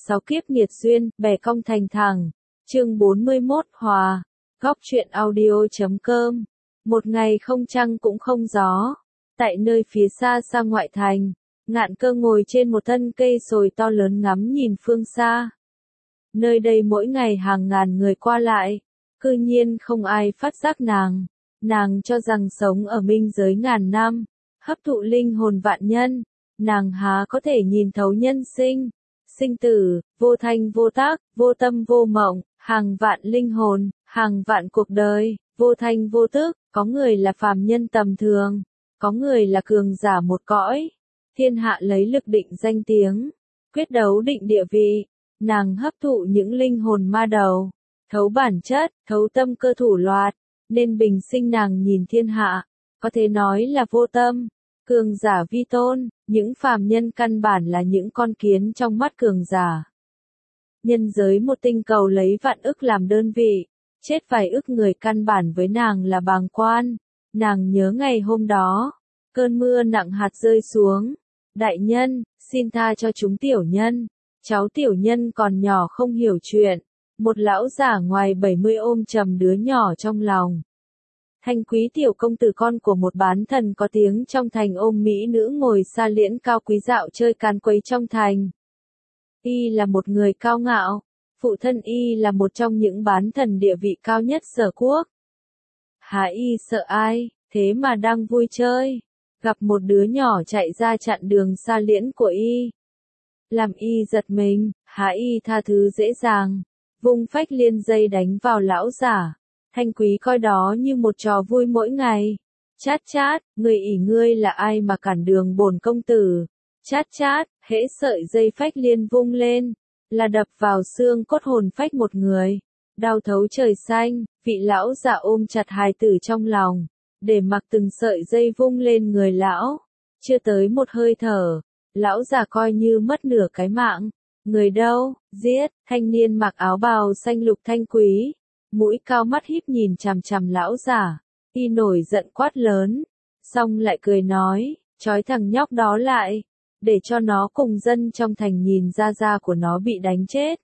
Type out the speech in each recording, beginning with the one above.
6 kiếp nghiệt duyên, bè cong thành thẳng. Chương 41 Hòa. Góc truyện audio.com. Một ngày không trăng cũng không gió. Tại nơi phía xa xa ngoại thành, Ngạn Cơ ngồi trên một thân cây sồi to lớn ngắm nhìn phương xa. Nơi đây mỗi ngày hàng ngàn người qua lại, cư nhiên không ai phát giác nàng. Nàng cho rằng sống ở minh giới ngàn năm, hấp thụ linh hồn vạn nhân, nàng há có thể nhìn thấu nhân sinh, sinh tử, vô thanh vô tác, vô tâm vô mộng, hàng vạn linh hồn, hàng vạn cuộc đời, vô thanh vô tức, có người là phàm nhân tầm thường, có người là cường giả một cõi. Thiên hạ lấy lực định danh tiếng, quyết đấu định địa vị, nàng hấp thụ những linh hồn ma đầu, thấu bản chất, thấu tâm cơ thủ loạt, nên bình sinh nàng nhìn thiên hạ, có thể nói là vô tâm, cường giả vi tôn, những phàm nhân căn bản là những con kiến trong mắt cường giả. Nhân giới một tinh cầu lấy vạn ức làm đơn vị, chết vài ức người căn bản với nàng là bàng quan. Nàng nhớ ngày hôm đó, cơn mưa nặng hạt rơi xuống. Đại nhân, xin tha cho chúng tiểu nhân. Cháu tiểu nhân còn nhỏ không hiểu chuyện. Một lão giả ngoài 70 ôm chầm đứa nhỏ trong lòng. Thanh quý tiểu công tử con của một bán thần có tiếng trong thành ôm mỹ nữ ngồi xa liễn cao quý dạo chơi can quấy trong thành. Y là một người cao ngạo, phụ thân Y là một trong những bán thần địa vị cao nhất Sở quốc. Há Y sợ ai, thế mà đang vui chơi, gặp một đứa nhỏ chạy ra chặn đường xa liễn của Y. Làm Y giật mình, há Y tha thứ dễ dàng, vung phách liên dây đánh vào lão giả. Thanh quý coi đó như một trò vui mỗi ngày. Chát chát, người ỷ ngươi là ai mà cản đường bổn công tử. Chát chát, hễ sợi dây phách liên vung lên, là đập vào xương cốt hồn phách một người. Đau thấu trời xanh, vị lão giả ôm chặt hài tử trong lòng, để mặc từng sợi dây vung lên người lão. Chưa tới một hơi thở, lão giả coi như mất nửa cái mạng. Người đâu, giết, thanh niên mặc áo bào xanh lục thanh quý. Mũi cao mắt híp nhìn chằm chằm lão giả, Y nổi giận quát lớn, xong lại cười nói, trói thằng nhóc đó lại, để cho nó cùng dân trong thành nhìn ra của nó bị đánh chết.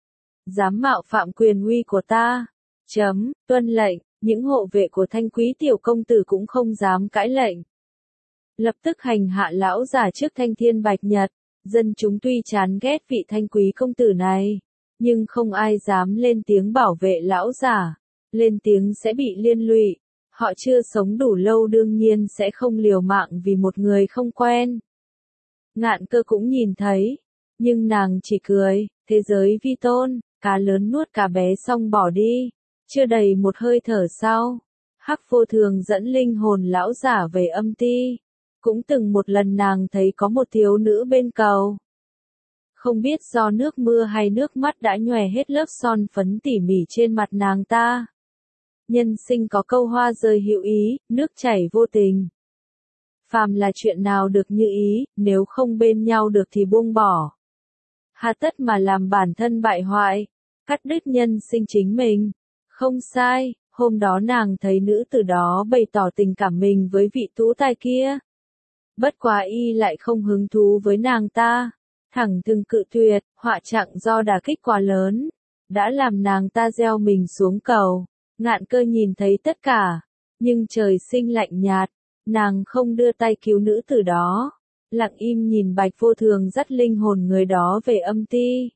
Dám mạo phạm quyền uy của ta, tuân lệnh, những hộ vệ của thanh quý tiểu công tử cũng không dám cãi lệnh. Lập tức hành hạ lão giả trước thanh thiên bạch nhật, dân chúng tuy chán ghét vị thanh quý công tử này. Nhưng không ai dám lên tiếng bảo vệ lão giả, lên tiếng sẽ bị liên lụy, họ chưa sống đủ lâu đương nhiên sẽ không liều mạng vì một người không quen. Ngạn Cơ cũng nhìn thấy, nhưng nàng chỉ cười, thế giới vi tôn, cá lớn nuốt cá bé xong bỏ đi, chưa đầy một hơi thở sau, Hắc Vô Thường dẫn linh hồn lão giả về âm ti, cũng từng một lần nàng thấy có một thiếu nữ bên cầu. Không biết do nước mưa hay nước mắt đã nhòe hết lớp son phấn tỉ mỉ trên mặt nàng ta. Nhân sinh có câu hoa rơi hữu ý, nước chảy vô tình. Phàm là chuyện nào được như ý, nếu không bên nhau được thì buông bỏ. Hà tất mà làm bản thân bại hoại, cắt đứt nhân sinh chính mình. Không sai, hôm đó nàng thấy nữ tử đó bày tỏ tình cảm mình với vị tú tài kia. Bất quá Y lại không hứng thú với nàng ta. Thẳng thừng cự tuyệt, họa trạng do đả kích quá lớn, đã làm nàng ta gieo mình xuống cầu. Ngạn Cơ nhìn thấy tất cả, nhưng trời sinh lạnh nhạt, nàng không đưa tay cứu nữ tử đó, lặng im nhìn Bạch Vô Thường dắt linh hồn người đó về âm ti.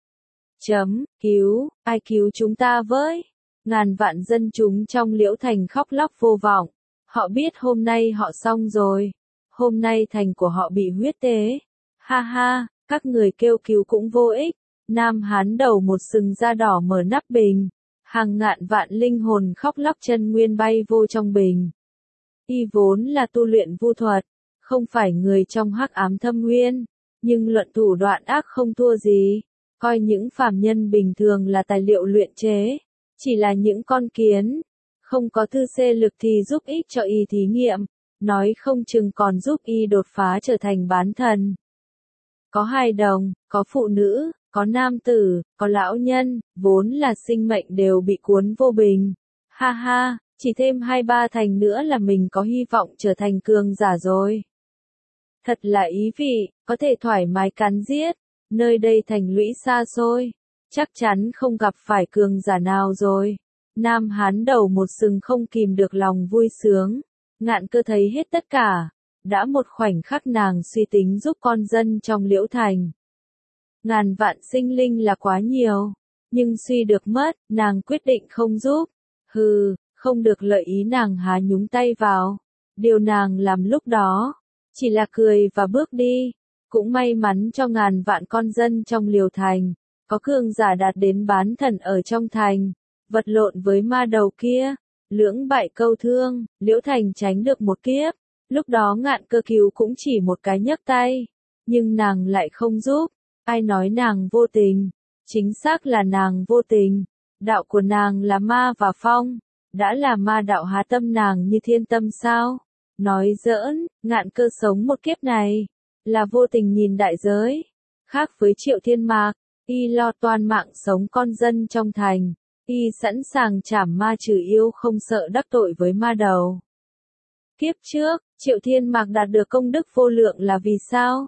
Cứu, ai cứu chúng ta với? Ngàn vạn dân chúng trong Liễu Thành khóc lóc vô vọng, họ biết hôm nay họ xong rồi, hôm nay thành của họ bị huyết tế. Ha ha. Các người kêu cứu cũng vô ích. Nam Hán đầu một sừng da đỏ mở nắp bình. Hàng ngàn vạn linh hồn khóc lóc chân nguyên bay vô trong bình. Y vốn là tu luyện vu thuật, không phải người trong hắc ám thâm nguyên, nhưng luận thủ đoạn ác không thua gì. Coi những phàm nhân bình thường là tài liệu luyện chế, chỉ là những con kiến. Không có thư xê lực thì giúp ích cho Y thí nghiệm, nói không chừng còn giúp Y đột phá trở thành bán thần. Có hài đồng, có phụ nữ, có nam tử, có lão nhân, vốn là sinh mệnh đều bị cuốn vô bình. Ha ha, chỉ thêm 2-3 thành nữa là mình có hy vọng trở thành cường giả rồi. Thật là ý vị, có thể thoải mái cắn giết. nơi đây thành lũy xa xôi, chắc chắn không gặp phải cường giả nào rồi. Nam Hán đầu một sừng không kìm được lòng vui sướng, Ngạn Cơ thấy hết tất cả, đã một khoảnh khắc nàng suy tính giúp con dân trong Liễu Thành. Ngàn vạn sinh linh là quá nhiều, nhưng suy được mất, nàng quyết định không giúp. Hừ, không được lợi ý nàng há nhúng tay vào. Điều nàng làm lúc đó, chỉ là cười và bước đi. Cũng may mắn cho ngàn vạn con dân trong Liễu Thành, có cường giả đạt đến bán thần ở trong thành, vật lộn với ma đầu kia, lưỡng bại câu thương, Liễu Thành tránh được một kiếp. Lúc đó Ngạn Cơ cứu cũng chỉ một cái nhấc tay, nhưng nàng lại không giúp. Ai nói nàng vô tình? Chính xác là nàng vô tình. Đạo của nàng là ma và phong, đã là ma đạo há tâm nàng như thiên tâm sao? Nói giỡn, Ngạn Cơ sống một kiếp này, là vô tình nhìn đại giới. Khác với Triệu Thiên Mạc, y lo toan mạng sống con dân trong thành, y sẵn sàng trảm ma trừ yêu không sợ đắc tội với ma đầu. Kiếp trước, Triệu Thiên Mạc đạt được công đức vô lượng là vì sao?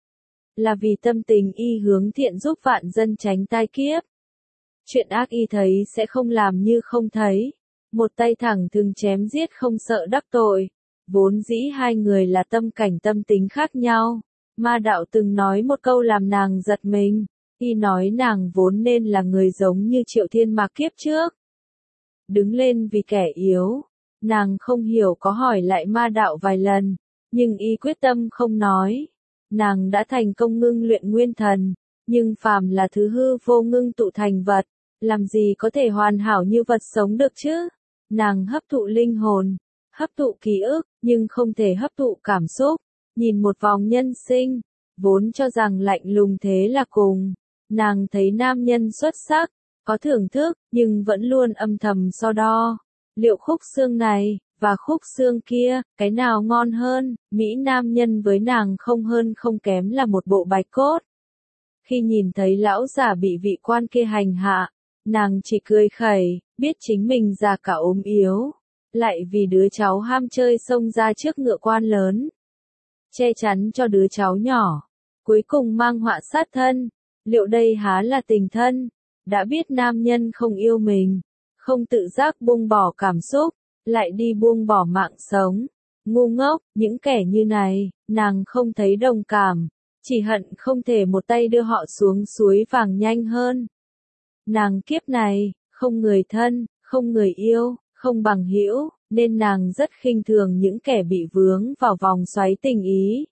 Là vì tâm tình y hướng thiện giúp vạn dân tránh tai kiếp. Chuyện ác y thấy sẽ không làm như không thấy. Một tay thẳng thừng chém giết không sợ đắc tội. Vốn dĩ hai người là tâm cảnh tâm tính khác nhau. Ma đạo từng nói một câu làm nàng giật mình. Y nói nàng vốn nên là người giống như Triệu Thiên Mạc kiếp trước. Đứng lên vì kẻ yếu. Nàng không hiểu có hỏi lại ma đạo vài lần. Nhưng y quyết tâm không nói. Nàng đã thành công ngưng luyện nguyên thần, nhưng phàm là thứ hư vô ngưng tụ thành vật, làm gì có thể hoàn hảo như vật sống được chứ? Nàng hấp thụ linh hồn, hấp thụ ký ức, nhưng không thể hấp thụ cảm xúc. Nhìn một vòng nhân sinh, vốn cho rằng lạnh lùng thế là cùng. Nàng thấy nam nhân xuất sắc, có thưởng thức, nhưng vẫn luôn âm thầm so đo. Liệu khúc xương này và khúc xương kia, cái nào ngon hơn? Mỹ nam nhân với nàng không hơn không kém là một bộ bạch cốt. Khi nhìn thấy lão già bị vị quan kia hành hạ, nàng chỉ cười khẩy, biết chính mình già cả ốm yếu, lại vì đứa cháu ham chơi xông ra trước ngựa quan lớn, che chắn cho đứa cháu nhỏ, cuối cùng mang họa sát thân. Liệu đây há là tình thân? Đã biết nam nhân không yêu mình, không tự giác buông bỏ cảm xúc, lại đi buông bỏ mạng sống. Ngu ngốc, những kẻ như này, nàng không thấy đồng cảm, chỉ hận không thể một tay đưa họ xuống suối vàng nhanh hơn. Nàng kiếp này, không người thân, không người yêu, không bằng hữu, nên nàng rất khinh thường những kẻ bị vướng vào vòng xoáy tình ý.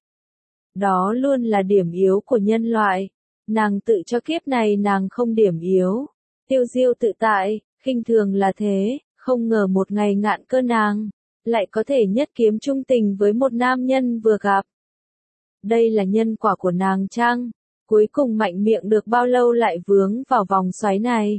Đó luôn là điểm yếu của nhân loại. Nàng tự cho kiếp này nàng không điểm yếu, tiêu diêu tự tại, khinh thường là thế. Không ngờ một ngày Ngạn Cơ nàng lại có thể nhất kiếm chung tình với một nam nhân vừa gặp. Đây là nhân quả của nàng chăng? Cuối cùng mạnh miệng được bao lâu lại vướng vào vòng xoáy này?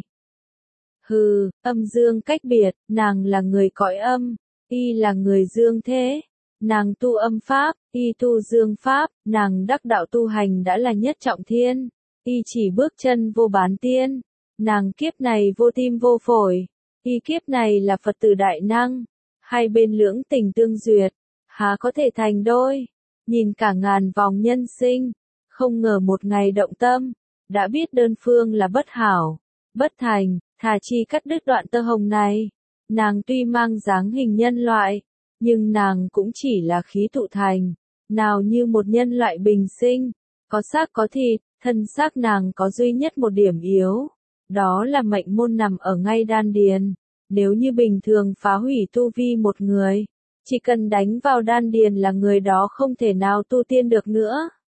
Hừ, âm dương cách biệt, nàng là người cõi âm, y là người dương thế. Nàng tu âm pháp, y tu dương pháp, nàng đắc đạo tu hành đã là nhất trọng thiên, y chỉ bước chân vô bán tiên. Nàng kiếp này vô tim vô phổi, y kiếp này là Phật tử đại năng. Hai bên lưỡng tình tương duyệt, há có thể thành đôi. Nhìn cả ngàn vòng nhân sinh, không ngờ một ngày động tâm, đã biết đơn phương là bất hảo, bất thành, thà chi cắt đứt đoạn tơ hồng này. Nàng tuy mang dáng hình nhân loại, nhưng nàng cũng chỉ là khí thụ thành, nào như một nhân loại bình sinh, có xác có thịt. Thân xác nàng có duy nhất một điểm yếu, đó là mệnh môn nằm ở ngay đan điền. Nếu như bình thường phá hủy tu vi một người, chỉ cần đánh vào đan điền là người đó không thể nào tu tiên được nữa,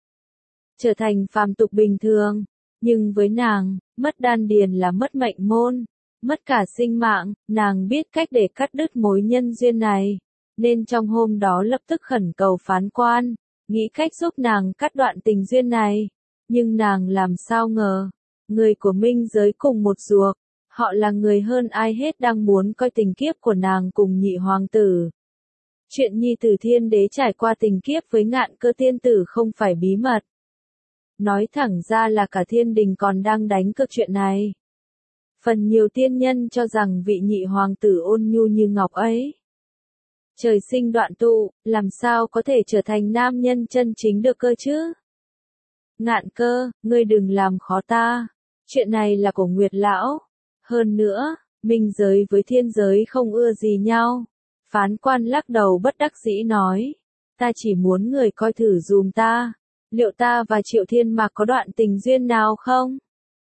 trở thành phàm tục bình thường. Nhưng với nàng, mất đan điền là mất mệnh môn, mất cả sinh mạng. Nàng biết cách để cắt đứt mối nhân duyên này, nên trong hôm đó lập tức khẩn cầu phán quan, nghĩ cách giúp nàng cắt đoạn tình duyên này. Nhưng nàng làm sao ngờ, người của minh giới cùng một ruột, họ là người hơn ai hết đang muốn coi tình kiếp của nàng cùng nhị hoàng tử. Chuyện nhi tử thiên đế trải qua tình kiếp với Ngạn Cơ tiên tử không phải bí mật. Nói thẳng ra là cả thiên đình còn đang đánh cược chuyện này. Phần nhiều tiên nhân cho rằng vị nhị hoàng tử ôn nhu như ngọc ấy, trời sinh đoạn tụ, làm sao có thể trở thành nam nhân chân chính được cơ chứ? Ngạn Cơ, ngươi đừng làm khó ta. Chuyện này là của Nguyệt Lão. Hơn nữa, minh giới với thiên giới không ưa gì nhau. Phán quan lắc đầu bất đắc dĩ nói. Ta chỉ muốn người coi thử dùm ta. Liệu ta và Triệu Thiên Mạc có đoạn tình duyên nào không?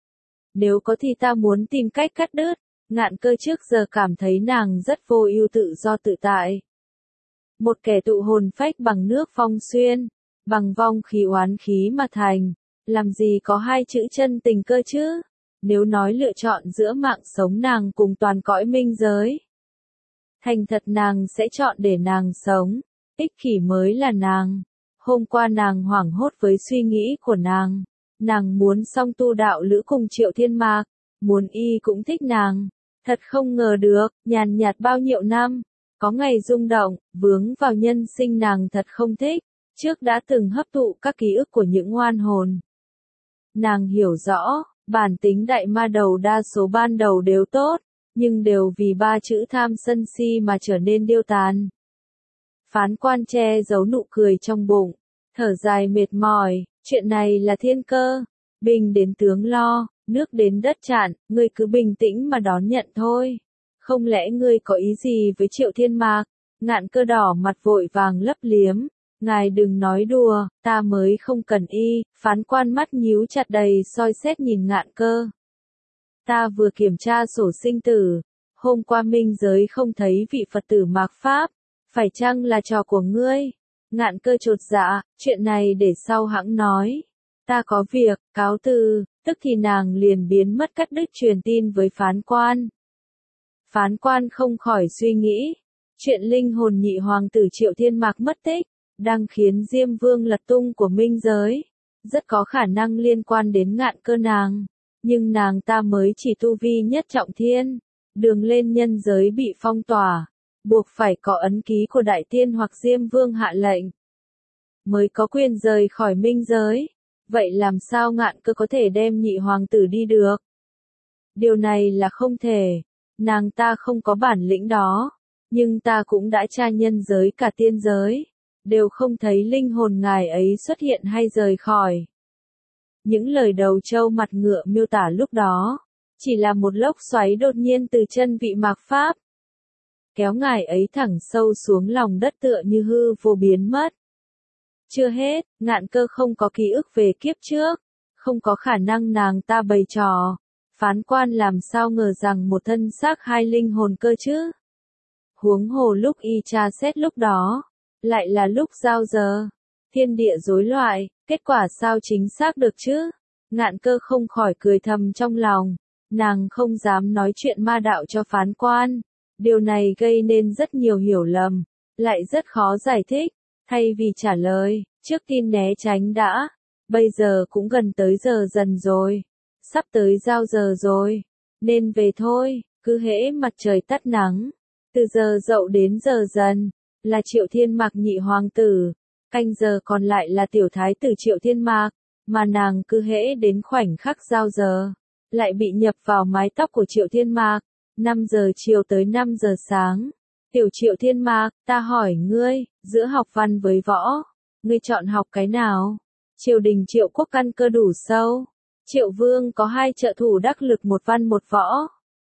Nếu có thì ta muốn tìm cách cắt đứt. Ngạn Cơ trước giờ cảm thấy nàng rất vô ưu tự do tự tại. Một kẻ tụ hồn phách bằng nước phong xuyên, bằng vong khí oán khí mà thành, làm gì có hai chữ chân tình cơ chứ? Nếu nói lựa chọn giữa mạng sống nàng cùng toàn cõi minh giới, thành thật nàng sẽ chọn để nàng sống, ích kỷ mới là nàng. Hôm qua nàng hoảng hốt với suy nghĩ của nàng muốn song tu đạo lữ cùng Triệu Thiên Mạc, muốn y cũng thích nàng. Thật không ngờ được, nhàn nhạt bao nhiêu năm, có ngày rung động, vướng vào nhân sinh nàng thật không thích, trước đã từng hấp thụ các ký ức của những oan hồn. Nàng hiểu rõ, bản tính đại ma đầu đa số ban đầu đều tốt, nhưng đều vì ba chữ tham sân si mà trở nên điêu tàn. Phán quan che giấu nụ cười trong bụng, thở dài mệt mỏi, chuyện này là thiên cơ, binh đến tướng lo, nước đến đất chặn, ngươi cứ bình tĩnh mà đón nhận thôi. Không lẽ ngươi có ý gì với Triệu Thiên Mạc? Ngạn Cơ đỏ mặt vội vàng lấp liếm. Ngài đừng nói đùa, ta mới không cần y. Phán quan mắt nhíu chặt đầy soi xét nhìn Ngạn Cơ. Ta vừa kiểm tra sổ sinh tử. Hôm qua minh giới không thấy vị Phật tử Mạc Pháp. Phải chăng là trò của ngươi? Ngạn Cơ chột dạ, chuyện này để sau hẵng nói. Ta có việc, cáo từ. Tức thì nàng liền biến mất cắt đứt truyền tin với phán quan. Phán quan không khỏi suy nghĩ, chuyện linh hồn nhị hoàng tử Triệu Thiên Mạc mất tích, đang khiến Diêm Vương lật tung của minh giới, rất có khả năng liên quan đến Ngạn Cơ nàng, nhưng nàng ta mới chỉ tu vi nhất trọng thiên, đường lên nhân giới bị phong tỏa, buộc phải có ấn ký của Đại Tiên hoặc Diêm Vương hạ lệnh, mới có quyền rời khỏi minh giới. Vậy làm sao Ngạn Cơ có thể đem nhị hoàng tử đi được? Điều này là không thể. Nàng ta không có bản lĩnh đó. Nhưng ta cũng đã tra nhân giới cả tiên giới. Đều không thấy linh hồn ngài ấy xuất hiện hay rời khỏi. Những lời đầu trâu mặt ngựa miêu tả lúc đó. Chỉ là một lốc xoáy đột nhiên từ chân vị Mạc Pháp. Kéo ngài ấy thẳng sâu xuống lòng đất tựa như hư vô biến mất. Chưa hết, Ngạn Cơ không có ký ức về kiếp trước, không có khả năng nàng ta bày trò. Phán quan làm sao ngờ rằng một thân xác hai linh hồn cơ chứ? Huống hồ lúc y tra xét lúc đó, lại là lúc giao giờ. Thiên địa rối loạn, kết quả sao chính xác được chứ? Ngạn Cơ không khỏi cười thầm trong lòng, nàng không dám nói chuyện ma đạo cho phán quan. Điều này gây nên rất nhiều hiểu lầm, lại rất khó giải thích. Thay vì trả lời, trước tiên né tránh đã. Bây giờ cũng gần tới giờ dần rồi. Sắp tới giao giờ rồi. Nên về thôi, cứ hễ mặt trời tắt nắng. Từ giờ dậu đến giờ dần, là Triệu Thiên Mạc nhị hoàng tử. Canh giờ còn lại là tiểu thái tử Triệu Thiên Mạc. Mà nàng cứ hễ đến khoảnh khắc giao giờ, lại bị nhập vào mái tóc của Triệu Thiên Mạc. 5 giờ chiều tới 5 giờ sáng. Tiểu Triệu Thiên Mạc, ta hỏi ngươi, giữa học văn với võ, ngươi chọn học cái nào? Triều đình Triệu quốc căn cơ đủ sâu. Triệu Vương có 2 trợ thủ đắc lực, một văn một võ.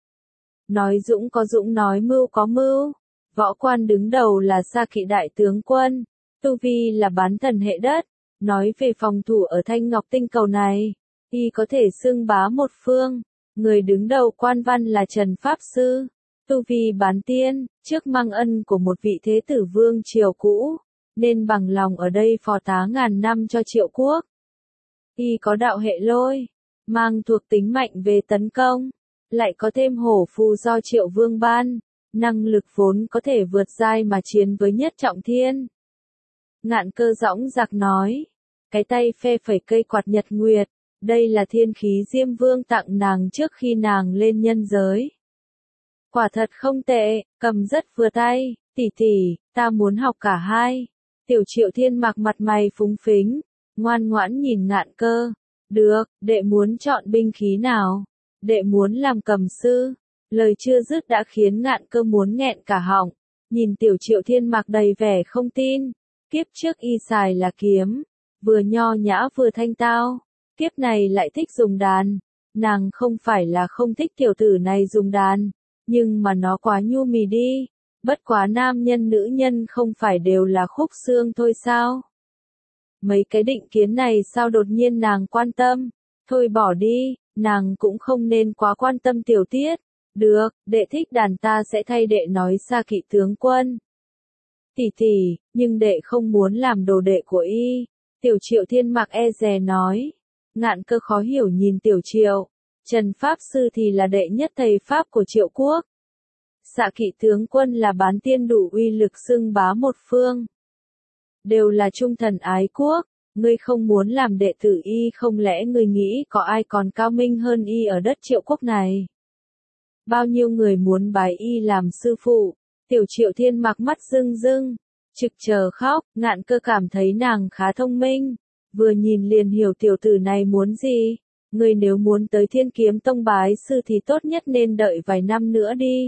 Nói dũng có dũng, nói mưu có mưu. Võ quan đứng đầu là Sa Kỵ đại tướng quân. Tu vi là bán thần hệ đất. Nói về phòng thủ ở Thanh Ngọc tinh cầu này, y có thể xưng bá một phương. Người đứng đầu quan văn là Trần Pháp Sư. Tu vi bán tiên, trước mang ân của một vị thế tử vương triều cũ, nên bằng lòng ở đây phò tá ngàn năm cho Triệu quốc. Y có đạo hệ lôi, mang thuộc tính mạnh về tấn công, lại có thêm hổ phù do Triệu vương ban, năng lực vốn có thể vượt giai mà chiến với nhất trọng thiên. Ngạn Cơ dõng dạc nói, cái tay phe phẩy cây quạt nhật nguyệt, đây là thiên khí Diêm Vương tặng nàng trước khi nàng lên nhân giới. Quả thật không tệ, cầm rất vừa tay, tỷ tỷ, ta muốn học cả hai. Tiểu Triệu Thiên Mạc mặt mày phúng phính, ngoan ngoãn nhìn Ngạn Cơ. Được, đệ muốn chọn binh khí nào? Đệ muốn làm cầm sư. Lời chưa dứt đã khiến Ngạn Cơ muốn nghẹn cả họng. Nhìn Tiểu Triệu Thiên Mạc đầy vẻ không tin. Kiếp trước y xài là kiếm, vừa nho nhã vừa thanh tao, kiếp này lại thích dùng đàn. Nàng không phải là không thích tiểu tử này dùng đàn, nhưng mà nó quá nhu mì đi, bất quá nam nhân nữ nhân không phải đều là khúc xương thôi sao? Mấy cái định kiến này sao đột nhiên nàng quan tâm, thôi bỏ đi, nàng cũng không nên quá quan tâm tiểu tiết. Được, đệ thích đàn ta sẽ thay đệ nói xa kỵ tướng quân. Tỷ tỷ, nhưng đệ không muốn làm đồ đệ của y. Tiểu Triệu Thiên Mạc e dè nói. Ngạn Cơ khó hiểu nhìn Tiểu Triệu. Trần Pháp Sư thì là đệ nhất thầy Pháp của Triệu Quốc. Xạ kỵ tướng quân là bán tiên đủ uy lực xưng bá một phương. Đều là trung thần ái quốc. Ngươi không muốn làm đệ tử y, không lẽ ngươi nghĩ có ai còn cao minh hơn y ở đất Triệu Quốc này? Bao nhiêu người muốn bái y làm sư phụ? Tiểu Triệu Thiên Mạc mắt rưng rưng, trực chờ khóc. Ngạn Cơ cảm thấy nàng khá thông minh, vừa nhìn liền hiểu tiểu tử này muốn gì. Ngươi nếu muốn tới Thiên Kiếm Tông bái sư thì tốt nhất nên đợi vài năm nữa đi.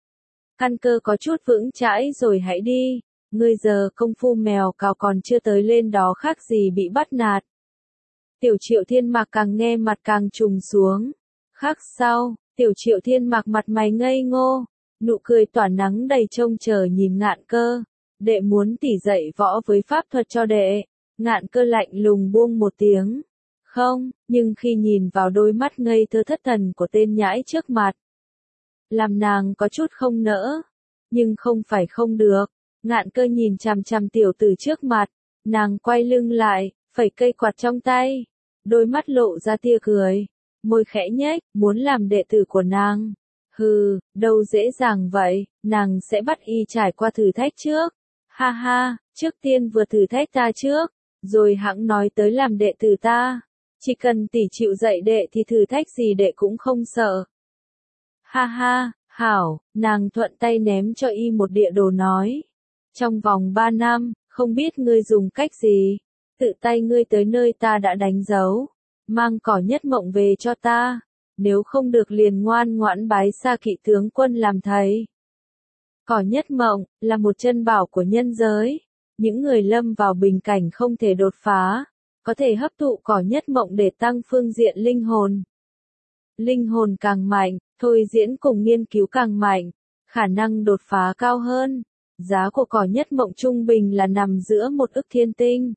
Căn cơ có chút vững chãi rồi hãy đi. Ngươi giờ công phu mèo cào còn chưa tới lên đó khác gì bị bắt nạt. Tiểu Triệu Thiên Mạc càng nghe mặt càng trùng xuống. Khắc sau, Tiểu Triệu Thiên Mạc mặt mày ngây ngô, nụ cười tỏa nắng đầy trông chờ nhìn Ngạn Cơ. Đệ muốn tỷ dạy võ với pháp thuật cho đệ. Ngạn Cơ lạnh lùng buông một tiếng. Không, nhưng khi nhìn vào đôi mắt ngây thơ thất thần của tên nhãi trước mặt, làm nàng có chút không nỡ. Nhưng không phải không được. Ngạn Cơ nhìn chằm chằm tiểu tử trước mặt, nàng quay lưng lại, phẩy cây quạt trong tay, đôi mắt lộ ra tia cười, môi khẽ nhếch, muốn làm đệ tử của nàng. Hừ, đâu dễ dàng vậy, nàng sẽ bắt y trải qua thử thách trước. Ha ha, trước tiên vừa thử thách ta trước, rồi hẵng nói tới làm đệ tử ta. Chỉ cần tỷ chịu dạy đệ thì thử thách gì đệ cũng không sợ. Ha ha, hảo, nàng thuận tay ném cho y một địa đồ nói. Trong vòng 3 năm, không biết ngươi dùng cách gì, tự tay ngươi tới nơi ta đã đánh dấu, mang Cỏ Nhất Mộng về cho ta, nếu không được liền ngoan ngoãn bái xa kỵ tướng quân làm thầy. Cỏ Nhất Mộng là một chân bảo của nhân giới, những người lâm vào bình cảnh không thể đột phá, có thể hấp thụ Cỏ Nhất Mộng để tăng phương diện linh hồn. Linh hồn càng mạnh, thôi diễn cùng nghiên cứu càng mạnh, khả năng đột phá cao hơn. Giá của Cỏ Nhất Mộng trung bình là nằm giữa 1 ức thiên tinh.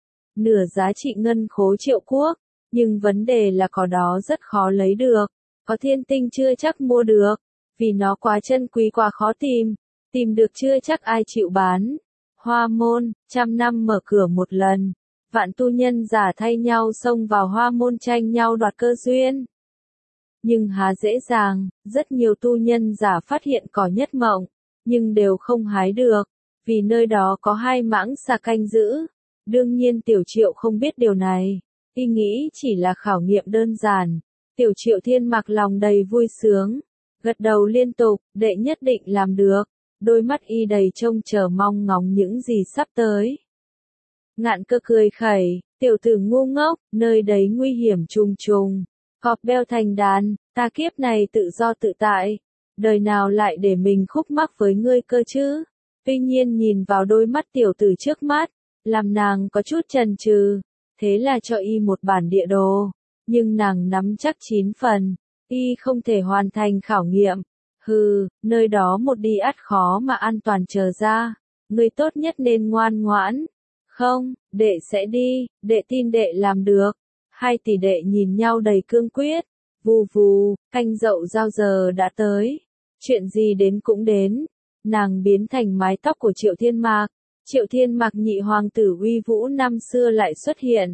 Nửa giá trị ngân khố Triệu Quốc, nhưng vấn đề là cỏ đó rất khó lấy được. Có thiên tinh chưa chắc mua được, vì nó quá chân quý quá khó tìm được chưa chắc ai chịu bán. Hoa môn, 100 năm mở cửa một lần, vạn tu nhân giả thay nhau xông vào hoa môn tranh nhau đoạt cơ duyên. Nhưng há dễ dàng, rất nhiều tu nhân giả phát hiện Cỏ Nhất Mộng, nhưng đều không hái được, vì nơi đó có 2 mãng xà canh giữ. Đương nhiên Tiểu Triệu không biết điều này, y nghĩ chỉ là khảo nghiệm đơn giản. Tiểu Triệu Thiên Mạc lòng đầy vui sướng, gật đầu liên tục, đệ nhất định làm được, đôi mắt y đầy trông chờ mong ngóng những gì sắp tới. Ngạn Cơ cười khẩy, tiểu tử ngu ngốc, nơi đấy nguy hiểm trùng trùng, cọp beo thành đàn, ta kiếp này tự do tự tại. Đời nào lại để mình khúc mắc với ngươi cơ chứ? Tuy nhiên nhìn vào đôi mắt tiểu tử trước mắt, làm nàng có chút chần chừ, thế là cho y một bản địa đồ, nhưng nàng nắm chắc 9 phần, y không thể hoàn thành khảo nghiệm. Hừ, nơi đó một đi ắt khó mà an toàn chờ ra, ngươi tốt nhất nên ngoan ngoãn. Không, đệ sẽ đi, đệ tin đệ làm được. 2 tỷ đệ nhìn nhau đầy cương quyết, vù vù, canh dậu giao giờ đã tới. Chuyện gì đến cũng đến, nàng biến thành mái tóc của Triệu Thiên Mạc. Triệu Thiên Mạc nhị hoàng tử uy vũ năm xưa lại xuất hiện.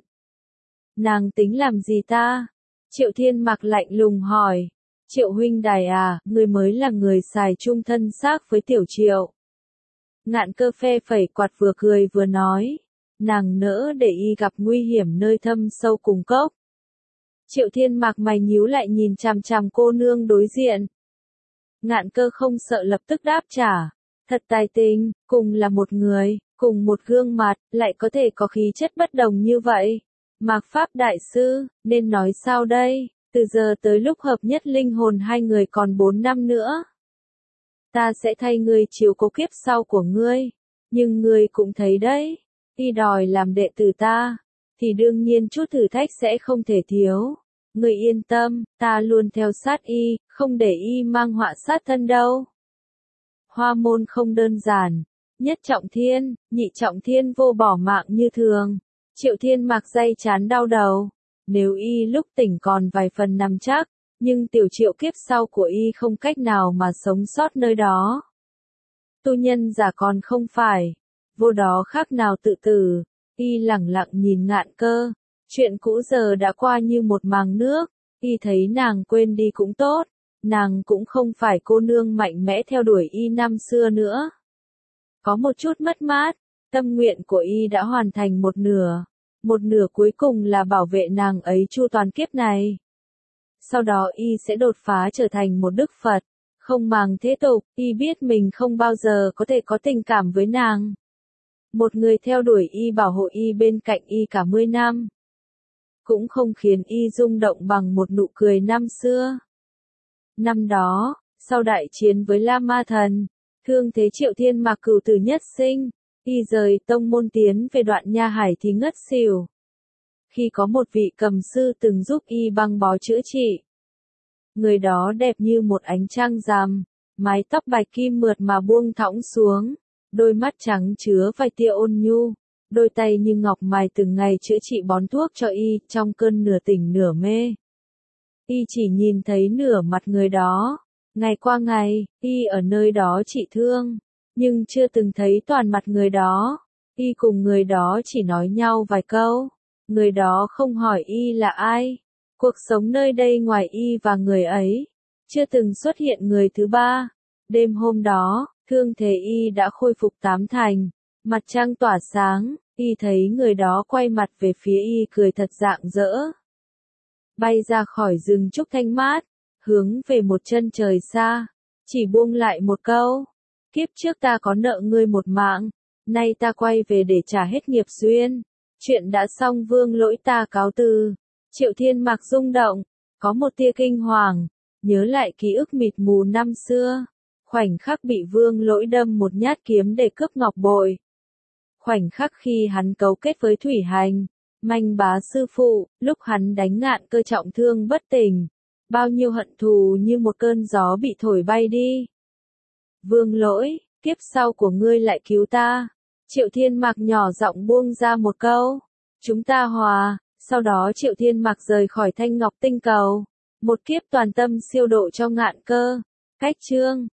Nàng tính làm gì ta? Triệu Thiên Mạc lạnh lùng hỏi. Triệu huynh đài à, người mới là người xài chung thân xác với Tiểu Triệu. Ngạn Cơ phe phẩy quạt vừa cười vừa nói. Nàng nỡ để y gặp nguy hiểm nơi thâm sâu cùng cốc. Triệu Thiên Mạc mày nhíu lại nhìn chằm chằm cô nương đối diện. Ngạn Cơ không sợ lập tức đáp trả. Thật tài tình, cùng là một người, cùng một gương mặt, lại có thể có khí chất bất đồng như vậy. Mạc Pháp Đại Sư, nên nói sao đây? Từ giờ tới lúc hợp nhất linh hồn 2 người còn 4 năm nữa. Ta sẽ thay ngươi chiếu cố kiếp sau của ngươi. Nhưng ngươi cũng thấy đấy, y đòi làm đệ tử ta. thì đương nhiên chút thử thách sẽ không thể thiếu. Người yên tâm, ta luôn theo sát y, không để y mang họa sát thân đâu. Hoa môn không đơn giản, nhất trọng thiên, nhị trọng thiên vô bỏ mạng như thường. Triệu Thiên Mạc day chán đau đầu. Nếu y lúc tỉnh còn vài phần nắm chắc, nhưng tiểu Triệu kiếp sau của y không cách nào mà sống sót nơi đó. Tu nhân giả còn không phải, vô đó khác nào tự tử. Y lẳng lặng nhìn Ngạn Cơ, chuyện cũ giờ đã qua như một màng nước, y thấy nàng quên đi cũng tốt, nàng cũng không phải cô nương mạnh mẽ theo đuổi y năm xưa nữa. Có một chút mất mát, tâm nguyện của y đã hoàn thành một nửa cuối cùng là bảo vệ nàng ấy chu toàn kiếp này. Sau đó y sẽ đột phá trở thành một đức Phật, không màng thế tục, y biết mình không bao giờ có thể có tình cảm với nàng. Một người theo đuổi y bảo hộ y bên cạnh y cả 10 năm. Cũng không khiến y rung động bằng một nụ cười năm xưa. Năm đó, sau đại chiến với La Ma Thần, thương thế Triệu Thiên Mạc cửu tử nhất sinh, y rời tông môn tiến về Đoạn Nha Hải thì ngất xỉu. Khi có một vị cầm sư từng giúp y băng bó chữa trị. Người đó đẹp như một ánh trăng rằm, mái tóc bạch kim mượt mà buông thõng xuống, đôi mắt trắng chứa vài tia ôn nhu, đôi tay như ngọc mài từng ngày chữa trị bón thuốc cho y trong cơn nửa tỉnh nửa mê. Y chỉ nhìn thấy nửa mặt người đó, ngày qua ngày, y ở nơi đó trị thương, nhưng chưa từng thấy toàn mặt người đó. Y cùng người đó chỉ nói nhau vài câu, người đó không hỏi y là ai. Cuộc sống nơi đây ngoài y và người ấy, chưa từng xuất hiện người thứ ba. Đêm hôm đó, thương thế y đã khôi phục 8 thành, mặt trăng tỏa sáng, y thấy người đó quay mặt về phía y cười thật rạng rỡ. Bay ra khỏi rừng trúc thanh mát, hướng về một chân trời xa, chỉ buông lại một câu. Kiếp trước ta có nợ ngươi một mạng, nay ta quay về để trả hết nghiệp duyên. Chuyện đã xong Vương Lỗi ta cáo từ. Triệu Thiên Mạc rung động, có một tia kinh hoàng, nhớ lại ký ức mịt mù năm xưa. Khoảnh khắc bị Vương Lỗi đâm một nhát kiếm để cướp ngọc bội. Khoảnh khắc khi hắn cấu kết với Thủy Hành, Manh Bá sư phụ, lúc hắn đánh Ngạn Cơ trọng thương bất tỉnh. Bao nhiêu hận thù như một cơn gió bị thổi bay đi. Vương Lỗi, kiếp sau của ngươi lại cứu ta. Triệu Thiên Mạc nhỏ giọng buông ra một câu. Chúng ta hòa. Sau đó Triệu Thiên Mạc rời khỏi Thanh Ngọc Tinh Cầu. Một kiếp toàn tâm siêu độ cho Ngạn Cơ. Cách chương